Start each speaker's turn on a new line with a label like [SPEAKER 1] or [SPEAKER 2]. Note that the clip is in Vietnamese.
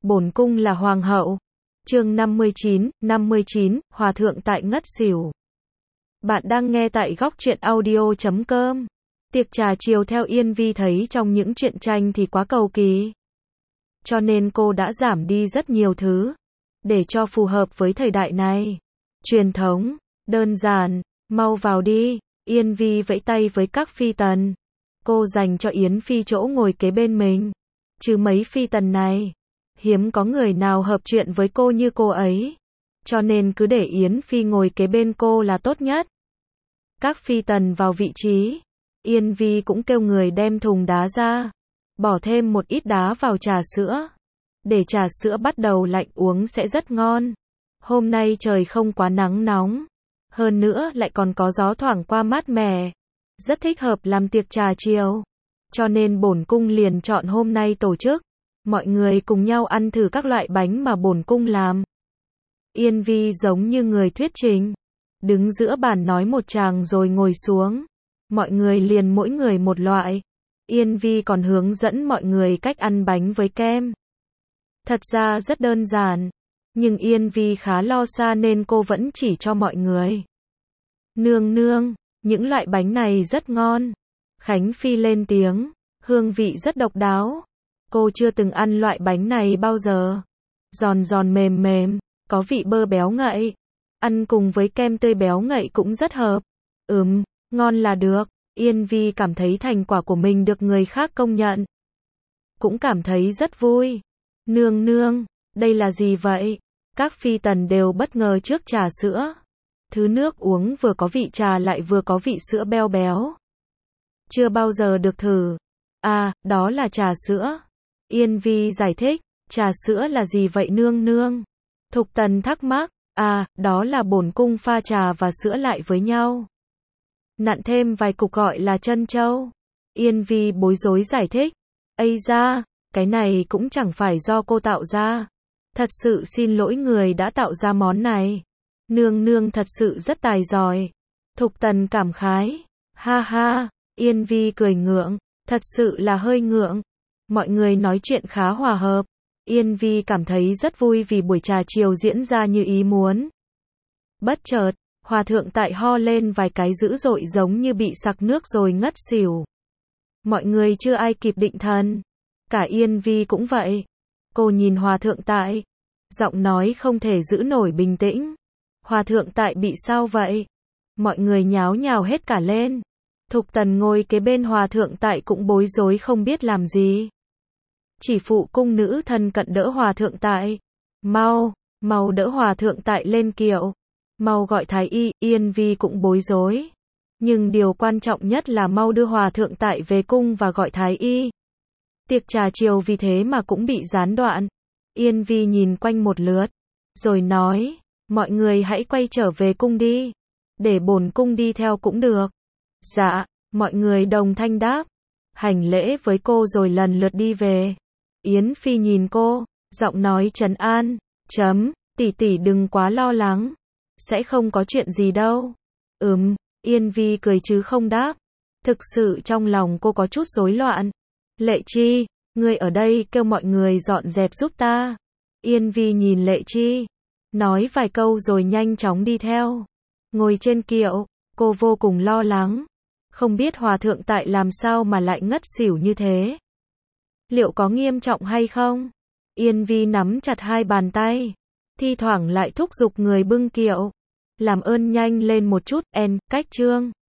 [SPEAKER 1] Bổn cung là hoàng hậu. Chương 59, Hòa thượng tại ngất xỉu. Bạn đang nghe tại góc truyện audio.com. Tiệc trà chiều theo Yên Vi thấy trong những truyện tranh thì quá cầu kỳ. Cho nên cô đã giảm đi rất nhiều thứ, để cho phù hợp với thời đại này. Truyền thống, đơn giản, mau vào đi. Yên Vi vẫy tay với các phi tần. Cô dành cho Yến Phi chỗ ngồi kế bên mình. Chứ mấy phi tần này, hiếm có người nào hợp chuyện với cô như cô ấy. Cho nên cứ để Yến Phi ngồi kế bên cô là tốt nhất. Các phi tần vào vị trí. Yên Vi cũng kêu người đem thùng đá ra. Bỏ thêm một ít đá vào trà sữa. Để trà sữa bắt đầu lạnh uống sẽ rất ngon. Hôm nay trời không quá nắng nóng. Hơn nữa lại còn có gió thoảng qua mát mẻ. Rất thích hợp làm tiệc trà chiều. Cho nên bổn cung liền chọn hôm nay tổ chức. Mọi người cùng nhau ăn thử các loại bánh mà bổn cung làm. Yên Vi giống như người thuyết trình. Đứng giữa bàn nói một tràng rồi ngồi xuống. Mọi người liền mỗi người một loại. Yên Vi còn hướng dẫn mọi người cách ăn bánh với kem. Thật ra rất đơn giản. Nhưng Yên Vi khá lo xa nên cô vẫn chỉ cho mọi người. Nương nương, những loại bánh này rất ngon. Khánh Phi lên tiếng, hương vị rất độc đáo. Cô chưa từng ăn loại bánh này bao giờ. Giòn giòn mềm mềm, có vị bơ béo ngậy. Ăn cùng với kem tươi béo ngậy cũng rất hợp. Ngon là được. Yên Vi cảm thấy thành quả của mình được người khác công nhận. Cũng cảm thấy rất vui. Nương nương, đây là gì vậy? Các phi tần đều bất ngờ trước trà sữa. Thứ nước uống vừa có vị trà lại vừa có vị sữa béo béo. Chưa bao giờ được thử. À, đó là trà sữa. Yên Vi giải thích, trà sữa là gì vậy nương nương? Thục Tần thắc mắc, à, đó là bổn cung pha trà và sữa lại với nhau. Nặn thêm vài cục gọi là trân châu. Yên Vi bối rối giải thích, ây da, cái này cũng chẳng phải do cô tạo ra. Thật sự xin lỗi người đã tạo ra món này. Nương nương thật sự rất tài giỏi. Thục Tần cảm khái, ha ha, Yên Vi cười ngượng, thật sự là hơi ngượng. Mọi người nói chuyện khá hòa hợp. Yên Vi cảm thấy rất vui vì buổi trà chiều diễn ra như ý muốn. Bất chợt, Hòa thượng tại ho lên vài cái dữ dội giống như bị sặc nước rồi ngất xỉu. Mọi người chưa ai kịp định thần. Cả Yên Vi cũng vậy. Cô nhìn Hòa thượng tại. Giọng nói không thể giữ nổi bình tĩnh. Hòa thượng tại bị sao vậy? Mọi người nháo nhào hết cả lên. Thục Tần ngồi kế bên Hòa thượng tại cũng bối rối không biết làm gì. Chỉ phụ cung nữ thân cận đỡ Hòa thượng tại. Mau đỡ Hòa thượng tại lên kiệu. Mau gọi thái y. Yên Vi cũng bối rối. Nhưng điều quan trọng nhất là mau đưa Hòa thượng tại về cung và gọi thái y. Tiệc trà chiều vì thế mà cũng bị gián đoạn. Yên Vi nhìn quanh một lượt, rồi nói, mọi người hãy quay trở về cung đi. Để bổn cung đi theo cũng được. Dạ, mọi người đồng thanh đáp. Hành lễ với cô rồi lần lượt đi về. Yến Phi nhìn cô, giọng nói trấn an, tỷ tỷ đừng quá lo lắng. Sẽ không có chuyện gì đâu. Yên Vi cười chứ không đáp. Thực sự trong lòng cô có chút rối loạn. Lệ Chi, ngươi ở đây kêu mọi người dọn dẹp giúp ta. Yên Vi nhìn Lệ Chi, nói vài câu rồi nhanh chóng đi theo. Ngồi trên kiệu, cô vô cùng lo lắng. Không biết Hòa thượng tại làm sao mà lại ngất xỉu như thế. Liệu có nghiêm trọng hay không? Yên Vi nắm chặt hai bàn tay. Thi thoảng lại thúc giục người bưng kiệu. Làm ơn nhanh lên một chút, cách trương.